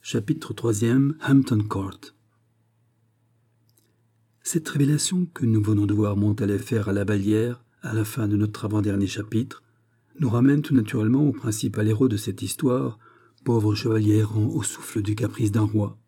Chapitre 3e, Hampton Court. Cette révélation que nous venons de voir Montalais faire à la Vallière, à la fin de notre avant-dernier chapitre, nous ramène tout naturellement au principal héros de cette histoire, pauvre chevalier errant au souffle du caprice d'un roi.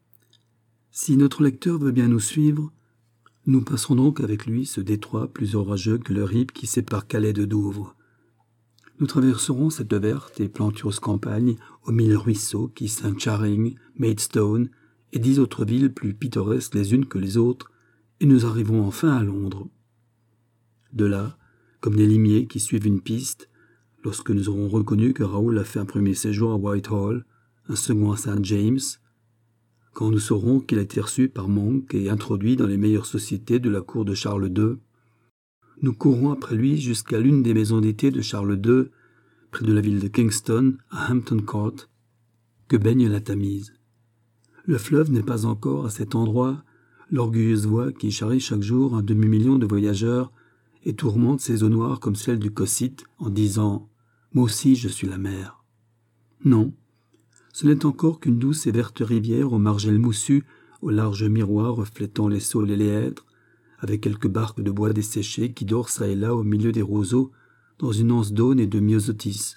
Si notre lecteur veut bien nous suivre, nous passerons donc avec lui ce détroit plus orageux que le Rip qui sépare Calais de Douvres. Nous traverserons cette verte et plantureuse campagne aux 1000 ruisseaux qui scindent Charing, Maidstone et 10 autres villes plus pittoresques les unes que les autres, et nous arrivons enfin à Londres. De là, comme des limiers qui suivent une piste, lorsque nous aurons reconnu que Raoul a fait un premier séjour à Whitehall, un second à St. James, quand nous saurons qu'il a été reçu par Monk et introduit dans les meilleures sociétés de la cour de Charles II, nous courrons après lui jusqu'à l'une des maisons d'été de Charles II, près de la ville de Kingston, à Hampton Court, que baigne la Tamise. Le fleuve n'est pas encore, à cet endroit, l'orgueilleuse voie qui charrie chaque jour un demi-million de voyageurs et tourmente ses eaux noires comme celles du Cocyte en disant « Moi aussi je suis la mer ». Non, ce n'est encore qu'une douce et verte rivière aux margelles moussues, aux larges miroirs reflétant les saules et les hêtres, avec quelques barques de bois desséchées qui dorent çà et là au milieu des roseaux, dans une anse d'aune et de myosotis.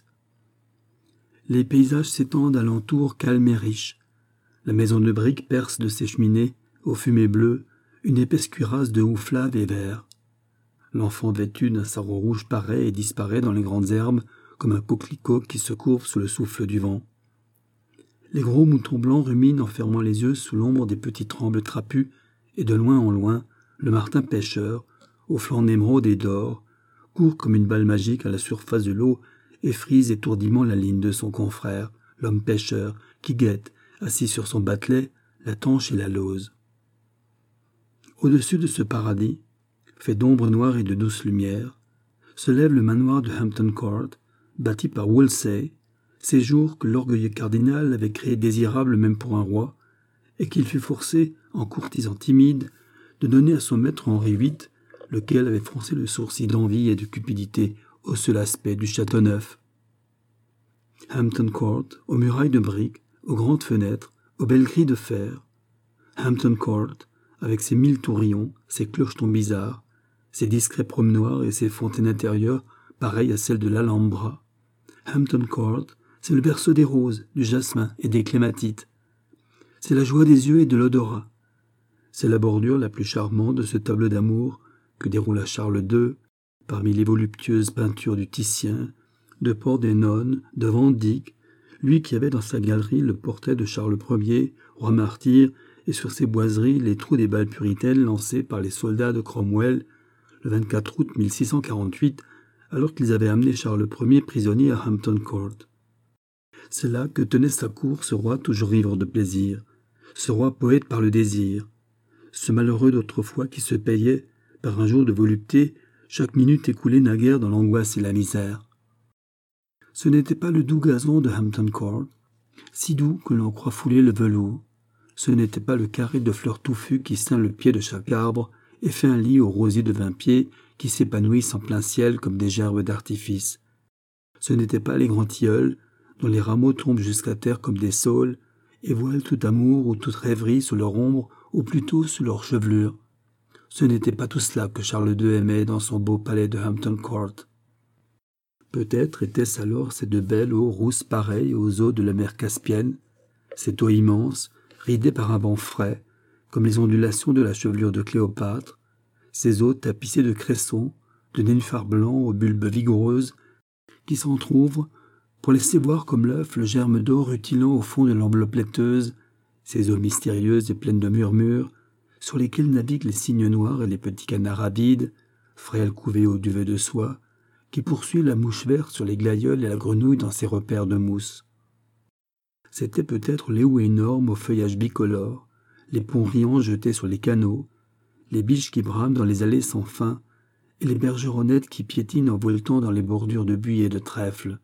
Les paysages s'étendent alentour calmes et riches. La maison de briques perce de ses cheminées, aux fumées bleues, une épaisse cuirasse de houx-flave et vert. L'enfant vêtu d'un sarrau rouge paraît et disparaît dans les grandes herbes comme un coquelicot qui se courbe sous le souffle du vent. Les gros moutons blancs ruminent en fermant les yeux sous l'ombre des petits trembles trapus, et de loin en loin, le martin pêcheur, aux flancs d'émeraude et d'or, court comme une balle magique à la surface de l'eau et frise étourdiment la ligne de son confrère, l'homme pêcheur, qui guette, assis sur son batelet, la tanche et la lauze. Au-dessus de ce paradis, fait d'ombre noire et de douce lumière, se lève le manoir de Hampton Court, bâti par Wolsey, séjour que l'orgueilleux cardinal avait créé désirable même pour un roi, et qu'il fut forcé, en courtisan timide, de donner à son maître Henri VIII, lequel avait froncé le sourcil d'envie et de cupidité au seul aspect du château neuf. Hampton Court, aux murailles de briques, aux grandes fenêtres, aux belles grilles de fer. Hampton Court, avec ses 1000 tourillons, ses clochetons bizarres, ses discrets promenoirs et ses fontaines intérieures pareilles à celles de l'Alhambra. Hampton Court, c'est le berceau des roses, du jasmin et des clématites. C'est la joie des yeux et de l'odorat. C'est la bordure la plus charmante de ce tableau d'amour que déroula Charles II parmi les voluptueuses peintures du Titien, de Pordenone, de Van Dyck, lui qui avait dans sa galerie le portrait de Charles Ier, roi martyr, et sur ses boiseries les trous des balles puritaines lancés par les soldats de Cromwell le 24 août 1648, alors qu'ils avaient amené Charles Ier prisonnier à Hampton Court. C'est là que tenait sa cour ce roi toujours ivre de plaisir, ce roi poète par le désir, ce malheureux d'autrefois qui se payait, par un jour de volupté, chaque minute écoulée naguère dans l'angoisse et la misère. Ce n'était pas le doux gazon de Hampton Court, si doux que l'on croit fouler le velours. Ce n'était pas le carré de fleurs touffues qui ceint le pied de chaque arbre et fait un lit aux rosiers de 20 pieds qui s'épanouissent en plein ciel comme des gerbes d'artifice. Ce n'étaient pas les grands tilleuls, dont les rameaux tombent jusqu'à terre comme des saules, et voilent tout amour ou toute rêverie sous leur ombre, ou plutôt sous leur chevelure. Ce n'était pas tout cela que Charles II aimait dans son beau palais de Hampton Court. Peut-être était-ce alors ces deux belles eaux rousses pareilles aux eaux de la mer Caspienne, cette eau immense, ridée par un vent frais, comme les ondulations de la chevelure de Cléopâtre, ces eaux tapissées de cressons, de nénuphars blancs aux bulbes vigoureuses, qui s'entr'ouvrent pour laisser voir comme l'œuf le germe d'or rutilant au fond de l'enveloppe laiteuse, ces eaux mystérieuses et pleines de murmures, sur lesquelles naviguent les cygnes noirs et les petits canards avides, frêles couvés au duvet de soie, qui poursuivent la mouche verte sur les glaïeuls et la grenouille dans ses repères de mousse. C'étaient peut-être les houes énormes au feuillage bicolore, les ponts riants jetés sur les canaux, les biches qui brament dans les allées sans fin, et les bergeronnettes qui piétinent en voletant dans les bordures de buis et de trèfle.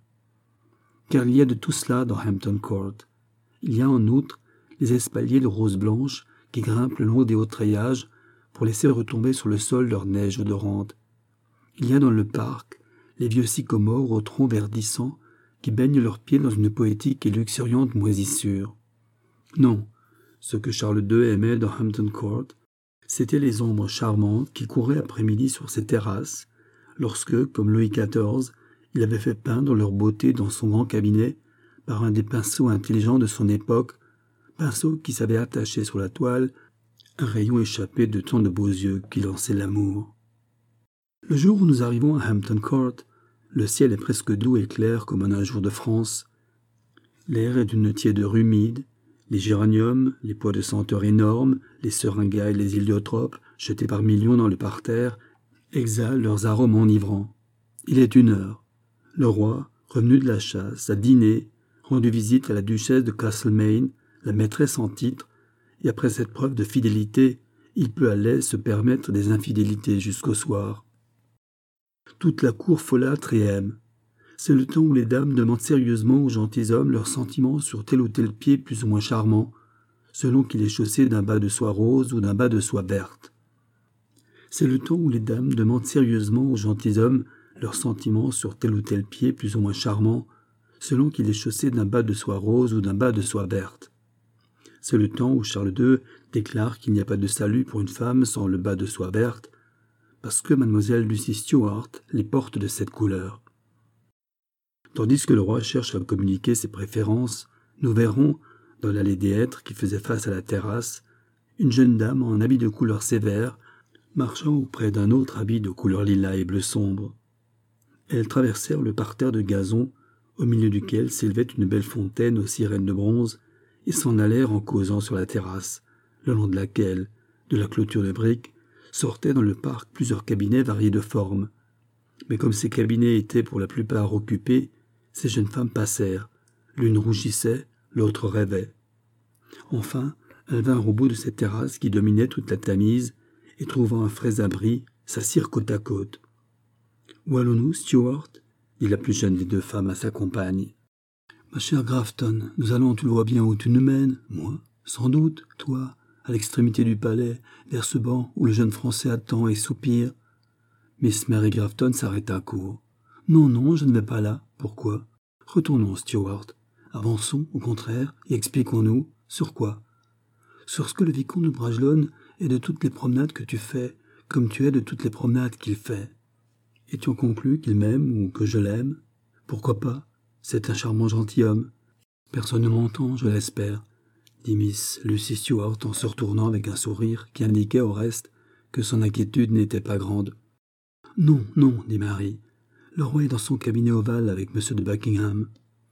Car il y a de tout cela dans Hampton Court. Il y a en outre les espaliers de roses blanches qui grimpent le long des hauts treillages pour laisser retomber sur le sol leur neige odorante. Il y a dans le parc les vieux sycomores aux troncs verdissants qui baignent leurs pieds dans une poétique et luxuriante moisissure. Non, ce que Charles II aimait dans Hampton Court, c'étaient les ombres charmantes qui couraient après-midi sur ses terrasses, lorsque, comme Louis XIV, il avait fait peindre leur beauté dans son grand cabinet par un des pinceaux intelligents de son époque, pinceau qui savait attacher sur la toile un rayon échappé de tant de beaux yeux qui lançaient l'amour. Le jour où nous arrivons à Hampton Court, le ciel est presque doux et clair comme un jour de France. L'air est d'une tiédeur humide, les géraniums, les pois de senteur énormes, les seringas et les héliotropes, jetés par millions dans le parterre, exhalent leurs arômes enivrants. Il est 1 heure. Le roi, revenu de la chasse, a dîné, rendu visite à la duchesse de Castlemaine, la maîtresse en titre, et après cette preuve de fidélité, il peut à l'aise se permettre des infidélités jusqu'au soir. Toute la cour folâtre et aime. C'est le temps où les dames demandent sérieusement aux gentilshommes leurs sentiments sur tel ou tel pied plus ou moins charmant, selon qu'il est chaussé d'un bas de soie rose ou d'un bas de soie verte. C'est le temps où les dames demandent sérieusement aux gentilshommes leurs sentiments sur tel ou tel pied plus ou moins charmant, selon qu'il est chaussé d'un bas de soie rose ou d'un bas de soie verte. C'est le temps où Charles II déclare qu'il n'y a pas de salut pour une femme sans le bas de soie verte, parce que mademoiselle Lucy Stuart les porte de cette couleur. Tandis que le roi cherche à communiquer ses préférences, nous verrons, dans l'allée des hêtres qui faisait face à la terrasse, une jeune dame en habit de couleur sévère, marchant auprès d'un autre habit de couleur lilas et bleu sombre. Elles traversèrent le parterre de gazon, au milieu duquel s'élevait une belle fontaine aux sirènes de bronze, et s'en allèrent en causant sur la terrasse, le long de laquelle, de la clôture de briques, sortaient dans le parc plusieurs cabinets variés de formes. Mais comme ces cabinets étaient pour la plupart occupés, ces jeunes femmes passèrent. L'une rougissait, l'autre rêvait. Enfin, elles vinrent au bout de cette terrasse qui dominait toute la Tamise, et trouvant un frais abri, s'assirent côte à côte. « Où allons-nous, Stuart ?» dit la plus jeune des 2 femmes à sa compagne. « Ma chère Grafton, nous allons, tu le vois bien, où tu nous mènes. Moi, sans doute, toi, à l'extrémité du palais, vers ce banc où le jeune Français attend et soupire. » Miss Mary Grafton s'arrêta court. « Non, non, je ne vais pas là. Pourquoi ? Retournons, Stuart. Avançons, au contraire, et expliquons-nous. Sur quoi ? Sur ce que le vicomte de Bragelonne est de toutes les promenades que tu fais, comme tu es de toutes les promenades qu'il fait. Et tu en conclus qu'il m'aime ou que je l'aime ? Pourquoi pas ? C'est un charmant gentilhomme. Personne ne m'entend, je l'espère, dit Miss Lucy Stuart en se retournant avec un sourire qui indiquait au reste que son inquiétude n'était pas grande. Non, non, dit Marie. Le roi est dans son cabinet ovale avec M. de Buckingham.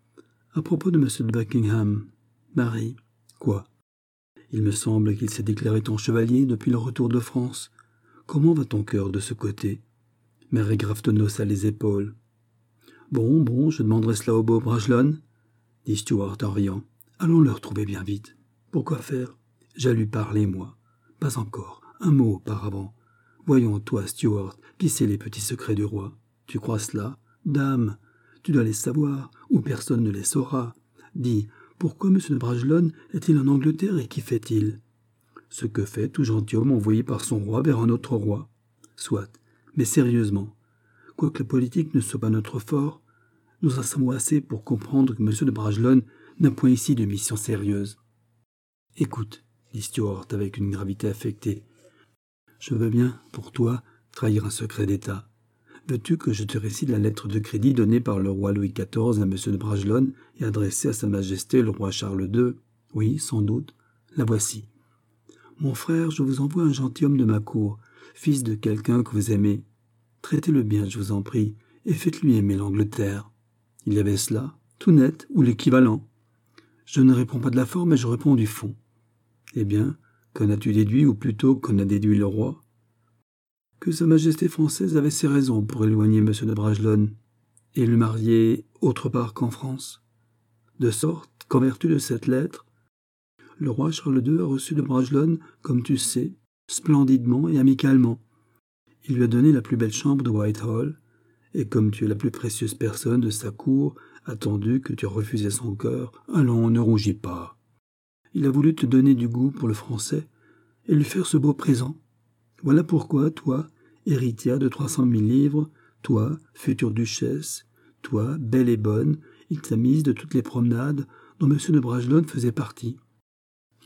À propos de M. de Buckingham, Marie, quoi ? Il me semble qu'il s'est déclaré ton chevalier depuis le retour de France. Comment va ton cœur de ce côté ? Mary Grafton haussa les épaules. Bon, je demanderai cela au beau Bragelonne, dit Stuart en riant. Allons le retrouver bien vite. Pourquoi faire ? J'ai à lui parler, moi. Pas encore. Un mot auparavant. Voyons, toi, Stuart, qui sait les petits secrets du roi ? Tu crois cela ? Dame, tu dois les savoir, ou personne ne les saura. Dis, pourquoi M. de Bragelonne est-il en Angleterre et qu'y fait-il ? Ce que fait tout gentilhomme envoyé par son roi vers un autre roi. Soit, mais sérieusement, quoique la politique ne soit pas notre fort, nous en savons assez pour comprendre que M. de Bragelonne n'a point ici de mission sérieuse. Écoute, dit Stuart avec une gravité affectée, je veux bien, pour toi, trahir un secret d'État. Veux-tu que je te récite la lettre de crédit donnée par le roi Louis XIV à M. de Bragelonne et adressée à Sa Majesté le roi Charles II ? Oui, sans doute. La voici. Mon frère, je vous envoie un gentilhomme de ma cour, fils de quelqu'un que vous aimez. Traitez-le bien, je vous en prie, et faites-lui aimer l'Angleterre. Il y avait cela, tout net, ou l'équivalent. Je ne réponds pas de la forme, mais je réponds du fond. Eh bien, qu'en as-tu déduit, ou plutôt qu'en a déduit le roi ? Que Sa Majesté française avait ses raisons pour éloigner M. de Bragelonne et le marier autre part qu'en France. De sorte qu'en vertu de cette lettre, le roi Charles II a reçu de Bragelonne, comme tu sais, splendidement et amicalement. Il lui a donné la plus belle chambre de Whitehall, et comme tu es la plus précieuse personne de sa cour, attendu que tu as refusé son cœur, allons, ne rougis pas. Il a voulu te donner du goût pour le français et lui faire ce beau présent. Voilà pourquoi, toi, héritière de 300 000 livres, toi, future duchesse, toi, belle et bonne, il t'a mise de toutes les promenades dont M. de Bragelonne faisait partie.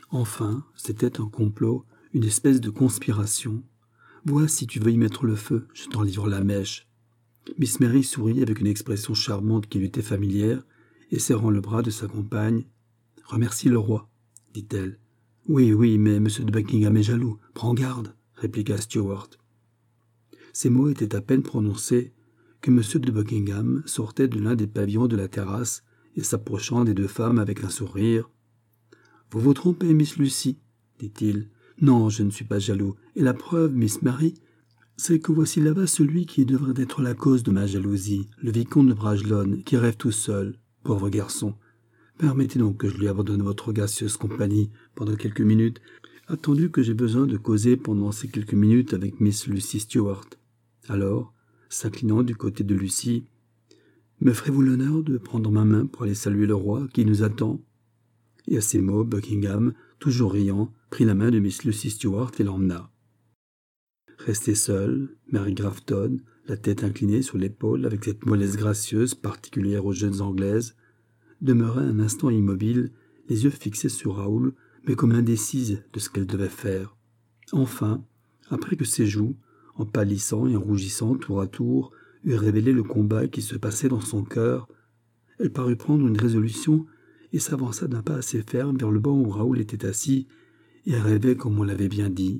Enfin, c'était un complot, une espèce de conspiration. Vois si tu veux y mettre le feu, je t'en livre la mèche. Miss Mary sourit avec une expression charmante qui lui était familière, et serrant le bras de sa compagne. « Remercie le roi, dit-elle. « Oui, oui, mais M. de Buckingham est jaloux. Prends garde, répliqua Stuart. Ces mots étaient à peine prononcés que M. de Buckingham sortait de l'un des pavillons de la terrasse et s'approchant des deux femmes avec un sourire. « Vous vous trompez, Miss Lucy, dit-il. « Non, je ne suis pas jaloux, et la preuve, Miss Mary, c'est que voici là-bas celui qui devrait être la cause de ma jalousie, le vicomte de Bragelonne, qui rêve tout seul, pauvre garçon. Permettez donc que je lui abandonne votre gracieuse compagnie pendant quelques minutes, attendu que j'ai besoin de causer pendant ces quelques minutes avec Miss Lucy Stuart. » Alors, s'inclinant du côté de Lucie, « Me ferez-vous l'honneur de prendre ma main pour aller saluer le roi qui nous attend ?» Et à ces mots, Buckingham, toujours riant, prit la main de Miss Lucy Stuart et l'emmena. Restée seule, Mary Grafton, la tête inclinée sur l'épaule avec cette mollesse gracieuse particulière aux jeunes Anglaises, demeurait un instant immobile, les yeux fixés sur Raoul, mais comme indécise de ce qu'elle devait faire. Enfin, après que ses joues, en pâlissant et en rougissant tour à tour, eurent révélé le combat qui se passait dans son cœur, elle parut prendre une résolution et s'avança d'un pas assez ferme vers le banc où Raoul était assis et rêvait comme on l'avait bien dit.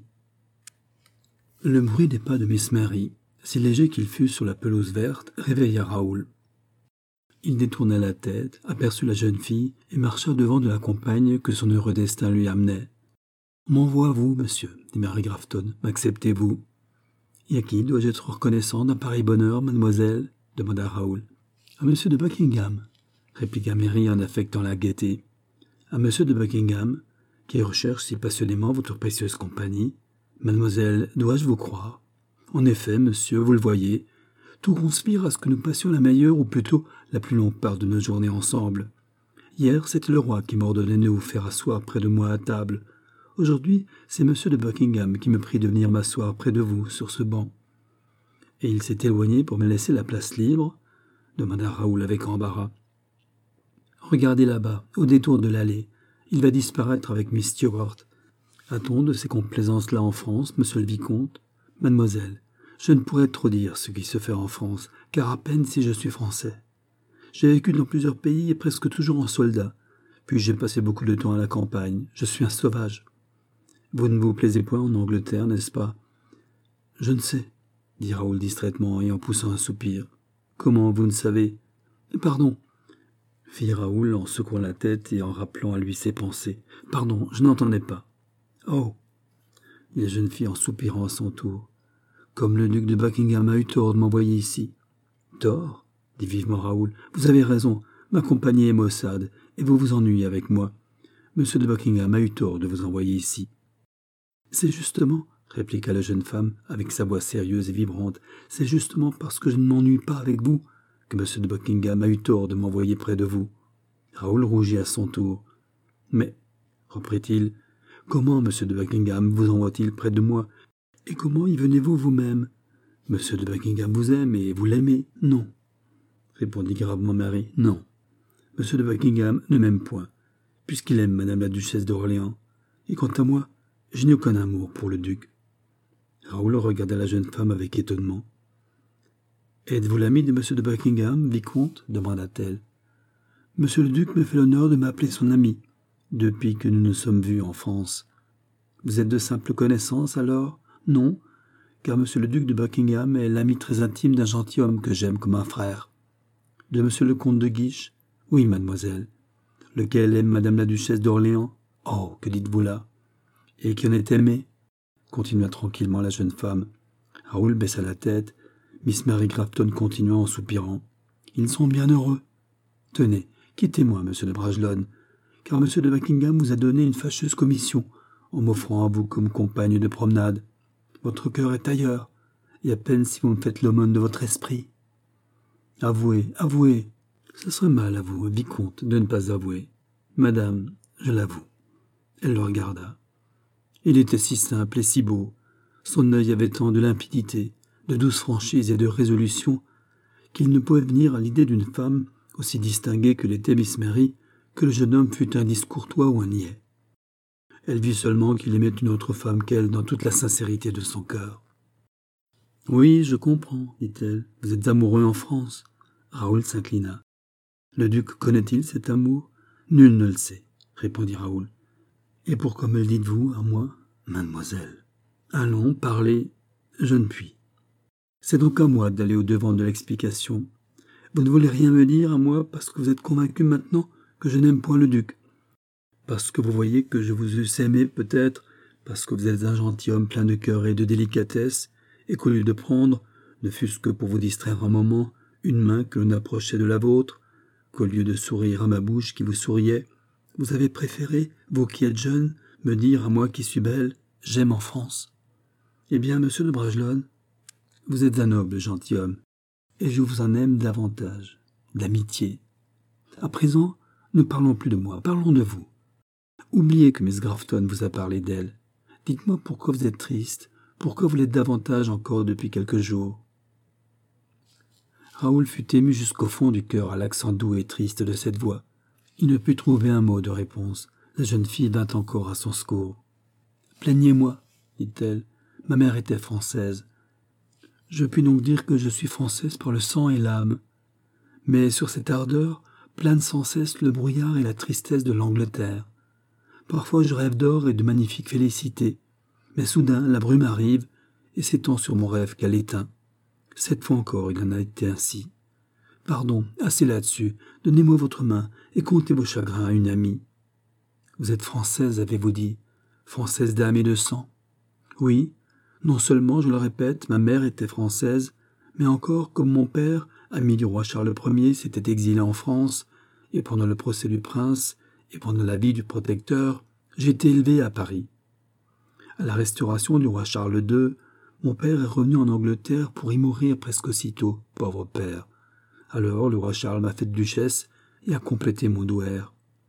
Le bruit des pas de Miss Mary, si léger qu'il fût sur la pelouse verte, réveilla Raoul. Il détourna la tête, aperçut la jeune fille et marcha devant de la compagne que son heureux destin lui amenait. « M'envoie à vous, monsieur, dit Mary Grafton. M'acceptez-vous » ? « Et à qui dois-je être reconnaissant d'un pareil bonheur, mademoiselle » demanda Raoul. « À monsieur de Buckingham, » répliqua Mary en affectant la gaieté. « À monsieur de Buckingham, qui recherche si passionnément votre précieuse compagnie. Mademoiselle, dois-je vous croire ? En effet, monsieur, vous le voyez, tout conspire à ce que nous passions la meilleure ou plutôt la plus longue part de nos journées ensemble. Hier, c'était le roi qui m'ordonnait de vous faire asseoir près de moi à table. Aujourd'hui, c'est M. de Buckingham qui me prie de venir m'asseoir près de vous, sur ce banc. » « Et il s'est éloigné pour me laisser la place libre ?» demanda Raoul avec embarras. « Regardez là-bas, au détour de l'allée. Il va disparaître avec Miss Stuart. A-t-on de ces complaisances-là en France, monsieur le vicomte ? Mademoiselle, je ne pourrais trop dire ce qui se fait en France, car à peine si je suis français. J'ai vécu dans plusieurs pays et presque toujours en soldat. Puis j'ai passé beaucoup de temps à la campagne. Je suis un sauvage. Vous ne vous plaisez point en Angleterre, n'est-ce pas ? Je ne sais, dit Raoul distraitement et en poussant un soupir. Comment vous ne savez ? Pardon, fit Raoul en secouant la tête et en rappelant à lui ses pensées. Pardon, je n'entendais pas. Oh, dit la jeune fille en soupirant à son tour. Comme le duc de Buckingham a eu tort de m'envoyer ici. Tort ? Dit vivement Raoul. Vous avez raison, ma compagnie est maussade, et vous vous ennuyez avec moi. Monsieur de Buckingham a eu tort de vous envoyer ici. C'est justement, répliqua la jeune femme avec sa voix sérieuse et vibrante, c'est justement parce que je ne m'ennuie pas avec vous que monsieur de Buckingham a eu tort de m'envoyer près de vous. Raoul rougit à son tour. Mais, reprit-il, comment monsieur de Buckingham vous envoie-t-il près de moi? Et comment y venez-vous vous-même? Monsieur de Buckingham vous aime et vous l'aimez? Non, répondit gravement Mary. Non, monsieur de Buckingham ne m'aime point, puisqu'il aime madame la duchesse d'Orléans. Et quant à moi, je n'ai aucun amour pour le duc. Raoul regarda la jeune femme avec étonnement. « Êtes-vous l'ami de monsieur de Buckingham, vicomte ?» demanda-t-elle. « Monsieur le duc me fait l'honneur de m'appeler son ami, depuis que nous nous sommes vus en France. »« Vous êtes de simples connaissances, alors ?»« Non, car monsieur le duc de Buckingham est l'ami très intime d'un gentilhomme que j'aime comme un frère. »« De monsieur le comte de Guiche ?»« Oui, mademoiselle. »« Lequel aime madame la duchesse d'Orléans ?»« Oh, que dites-vous là ?»« Et qui en est aimé ?» continua tranquillement la jeune femme. Raoul baissa la tête, Miss Mary Grafton continua en soupirant. « Ils sont bien heureux. Tenez, quittez-moi, monsieur de Bragelonne, car monsieur de Buckingham vous a donné une fâcheuse commission en m'offrant à vous comme compagne de promenade. Votre cœur est ailleurs, et à peine si vous me faites l'aumône de votre esprit. Avouez, avouez. Ce serait mal à vous, vicomte, de ne pas avouer. Madame, je l'avoue. » Elle le regarda. Il était si simple et si beau, son œil avait tant de limpidité, de douce franchise et de résolution, qu'il ne pouvait venir à l'idée d'une femme, aussi distinguée que l'était Miss Mary, que le jeune homme fût un discourtois ou un niais. Elle vit seulement qu'il aimait une autre femme qu'elle dans toute la sincérité de son cœur. « Oui, je comprends, dit-elle. Vous êtes amoureux en France. » Raoul s'inclina. « Le duc connaît-il cet amour ? » Nul ne le sait, répondit Raoul. « Et pourquoi me le dites-vous à moi, mademoiselle ? Allons, parlez, je ne puis. C'est donc à moi d'aller au-devant de l'explication. Vous ne voulez rien me dire à moi parce que vous êtes convaincu maintenant que je n'aime point le duc. Parce que vous voyez que je vous eusse aimé peut-être, parce que vous êtes un gentilhomme plein de cœur et de délicatesse, et qu'au lieu de prendre, ne fût-ce que pour vous distraire un moment, une main que l'on approchait de la vôtre, qu'au lieu de sourire à ma bouche qui vous souriait, vous avez préféré, vous qui êtes jeune, me dire à moi qui suis belle, j'aime en France. Eh bien, monsieur de Bragelonne, vous êtes un noble gentilhomme, et je vous en aime davantage, d'amitié. À présent, ne parlons plus de moi, parlons de vous. Oubliez que Miss Grafton vous a parlé d'elle. Dites-moi pourquoi vous êtes triste, pourquoi vous l'êtes davantage encore depuis quelques jours. Raoul fut ému jusqu'au fond du cœur à l'accent doux et triste de cette voix. Il ne put trouver un mot de réponse. La jeune fille vint encore à son secours. « Plaignez-moi, dit-elle. Ma mère était française. Je puis donc dire que je suis française par le sang et l'âme. Mais sur cette ardeur plane sans cesse le brouillard et la tristesse de l'Angleterre. Parfois je rêve d'or et de magnifiques félicités, mais soudain la brume arrive et s'étend sur mon rêve qu'elle éteint. Cette fois encore il en a été ainsi. Pardon, assez là-dessus, donnez-moi votre main et contez vos chagrins à une amie. Vous êtes française, avez-vous dit, française d'âme et de sang? Oui, non seulement, je le répète, ma mère était française, mais encore, comme mon père, ami du roi Charles Ier, s'était exilé en France, et pendant le procès du prince, et pendant la vie du protecteur, j'ai été élevé à Paris. À la restauration du roi Charles II, mon père est revenu en Angleterre pour y mourir presque aussitôt, pauvre père. Alors le roi Charles m'a fait duchesse et a complété mon douaire.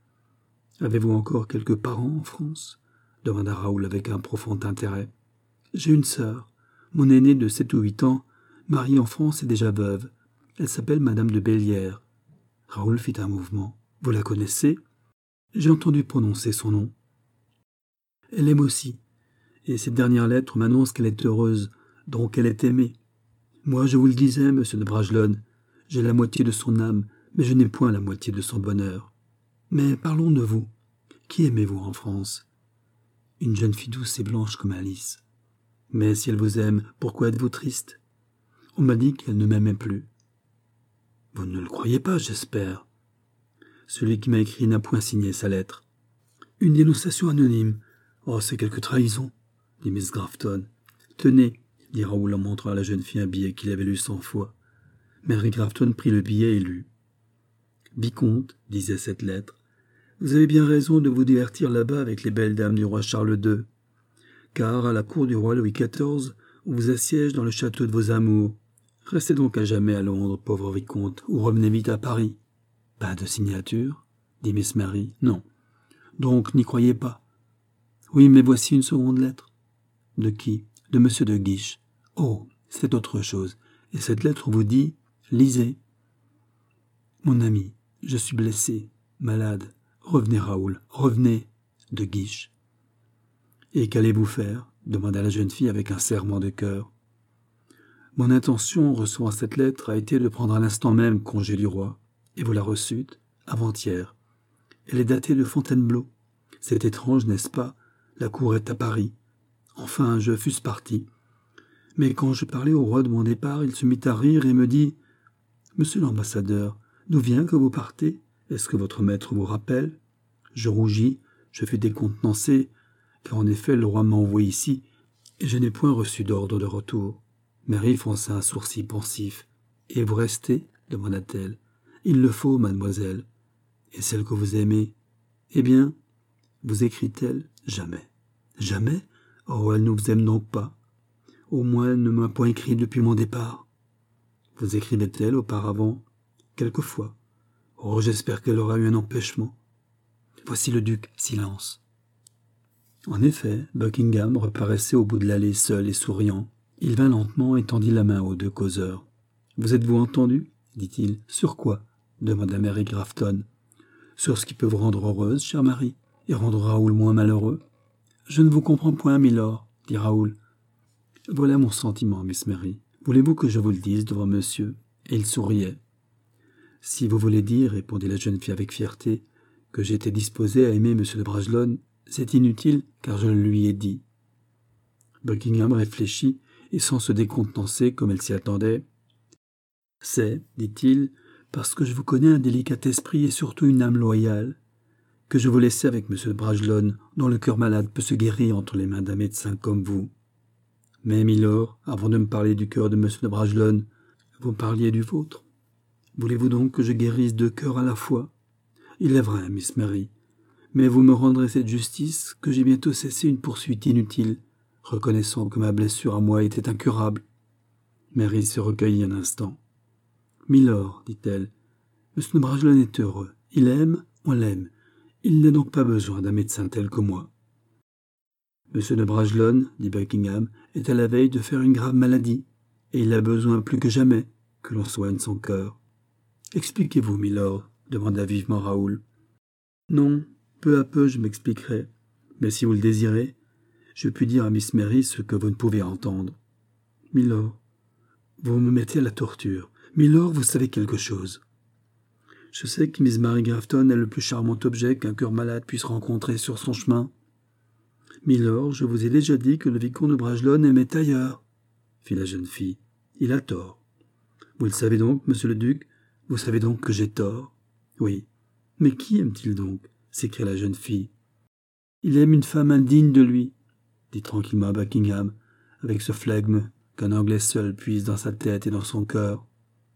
« Avez-vous encore quelques parents en France ?» demanda Raoul avec un profond intérêt. « J'ai une sœur, mon aînée de 7 ou 8 ans, mariée en France et déjà veuve. Elle s'appelle Madame de Bellière. » Raoul fit un mouvement. « Vous la connaissez ?» J'ai entendu prononcer son nom. Elle aime aussi, et cette dernière lettre m'annonce qu'elle est heureuse, donc elle est aimée. Moi, je vous le disais, monsieur de Bragelonne, j'ai la moitié de son âme, mais je n'ai point la moitié de son bonheur. Mais parlons de vous. Qui aimez-vous en France? Une jeune fille douce et blanche comme Alice. Mais si elle vous aime, pourquoi êtes-vous triste? On m'a dit qu'elle ne m'aimait plus. Vous ne le croyez pas, j'espère. Celui qui m'a écrit n'a point signé sa lettre. Une dénonciation anonyme. Oh, c'est quelque trahison, dit Miss Grafton. Tenez, dit Raoul en montrant à la jeune fille un billet qu'il avait lu 100 fois. Mary Grafton prit le billet et lut. Vicomte, disait cette lettre, vous avez bien raison de vous divertir là-bas avec les belles dames du roi Charles II, car à la cour du roi Louis XIV, on vous assiège dans le château de vos amours. Restez donc à jamais à Londres, pauvre vicomte, ou revenez vite à Paris. Pas de signature, dit Miss Mary. Non. Donc n'y croyez pas. Oui, mais voici une seconde lettre. De qui? De monsieur de Guiche. Oh, c'est autre chose. Et cette lettre vous dit, lisez. Mon ami, je suis blessé, malade. Revenez, Raoul, revenez, de Guiche. Et qu'allez-vous faire? Demanda la jeune fille avec un serrement de cœur. Mon intention en recevant cette lettre a été de prendre à l'instant même congé du roi. Et vous la reçûtes avant-hier. Elle est datée de Fontainebleau. C'est étrange, n'est-ce pas? La cour est à Paris. Enfin, je fusse parti. Mais quand je parlais au roi de mon départ, il se mit à rire et me dit « Monsieur l'ambassadeur, d'où vient que vous partez? Est-ce que votre maître vous rappelle ?» Je rougis, je fus décontenancé, car en effet le roi m'a envoyé ici, et je n'ai point reçu d'ordre de retour. Mary fronça un sourcil pensif. « Et vous restez ?» demanda-t-elle. « Il le faut, mademoiselle. Et celle que vous aimez? Eh bien, vous écrit-elle? Jamais. Jamais? Oh, elle ne vous aime donc pas. Au moins, elle ne m'a point écrit depuis mon départ. Vous écrivait-elle auparavant? Quelquefois. Oh, j'espère qu'elle aura eu un empêchement. Voici le duc, silence. En effet, Buckingham reparaissait au bout de l'allée seul et souriant. Il vint lentement et tendit la main aux deux causeurs. « Vous êtes-vous entendus ?» dit-il. « Sur quoi ?» demanda Mary Grafton. « Sur ce qui peut vous rendre heureuse, chère Marie, et rendre Raoul moins malheureux. Je ne vous comprends point, milord, dit Raoul. Voilà mon sentiment, Miss Mary. Voulez-vous que je vous le dise devant monsieur? Et il souriait. Si vous voulez dire, répondit la jeune fille avec fierté, que j'étais disposée à aimer M. de Bragelonne, c'est inutile, car je le lui ai dit. Buckingham réfléchit, et sans se décontenancer comme elle s'y attendait. C'est, dit-il, parce que je vous connais un délicat esprit et surtout une âme loyale, que je vous laissais avec M. de Bragelonne, dont le cœur malade peut se guérir entre les mains d'un médecin comme vous. Mais, milord, avant de me parler du cœur de M. de Bragelonne, vous parliez du vôtre. Voulez-vous donc que je guérisse 2 cœurs à la fois? Il est vrai, Miss Mary, mais vous me rendrez cette justice que j'ai bientôt cessé une poursuite inutile, reconnaissant que ma blessure à moi était incurable. Mary se recueillit un instant. « Milord, dit-elle, M. de Bragelonne est heureux. Il aime, on l'aime. Il n'a donc pas besoin d'un médecin tel que moi. » M. de Bragelonne, dit Buckingham, est à la veille de faire une grave maladie, et il a besoin plus que jamais que l'on soigne son cœur. « Expliquez-vous, milord, demanda vivement Raoul. « Non, peu à peu je m'expliquerai, mais si vous le désirez, je puis dire à Miss Mary ce que vous ne pouvez entendre. Milord, vous me mettez à la torture. Milord, vous savez quelque chose. Je sais que Miss Mary Grafton est le plus charmant objet qu'un cœur malade puisse rencontrer sur son chemin. Milord, je vous ai déjà dit que le vicomte de Bragelonne aimait ailleurs, fit la jeune fille. Il a tort. Vous le savez donc, monsieur le duc? Vous savez donc que j'ai tort? Oui. Mais qui aime-t-il donc? S'écria la jeune fille. Il aime une femme indigne de lui, dit tranquillement Buckingham, avec ce flegme qu'un Anglais seul puise dans sa tête et dans son cœur.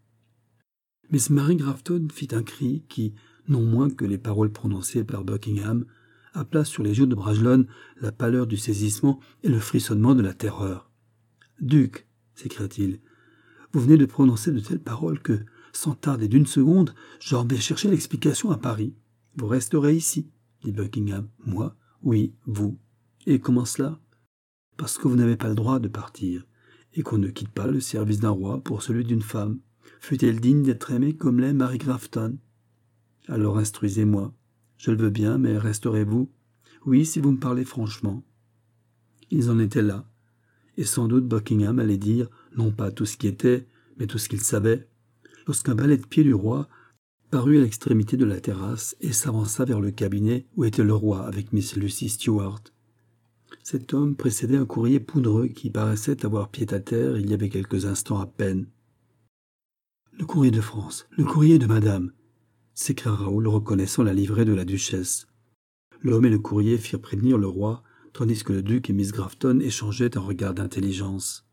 Miss Mary Grafton fit un cri qui, non moins que les paroles prononcées par Buckingham, appela sur les joues de Bragelonne la pâleur du saisissement et le frissonnement de la terreur. « Duc, s'écria-t-il, vous venez de prononcer de telles paroles que, sans tarder d'une seconde, j'en vais chercher l'explication à Paris. Vous resterez ici, dit Buckingham. Moi? Oui, vous. Et comment cela? Parce que vous n'avez pas le droit de partir, et qu'on ne quitte pas le service d'un roi pour celui d'une femme, fût-elle digne d'être aimée comme l'est Mary Grafton. Alors instruisez-moi. Je le veux bien, mais resterez-vous? Oui, si vous me parlez franchement. Ils en étaient là, et sans doute Buckingham allait dire, non pas tout ce qui était, mais tout ce qu'il savait, lorsqu'un valet de pied du roi parut à l'extrémité de la terrasse et s'avança vers le cabinet où était le roi avec Miss Lucy Stuart. Cet homme précédait un courrier poudreux qui paraissait avoir pied à terre il y avait quelques instants à peine. « Le courrier de France, le courrier de madame !» s'écria Raoul, reconnaissant la livrée de la duchesse. L'homme et le courrier firent prévenir le roi, tandis que le duc et Miss Grafton échangeaient un regard d'intelligence.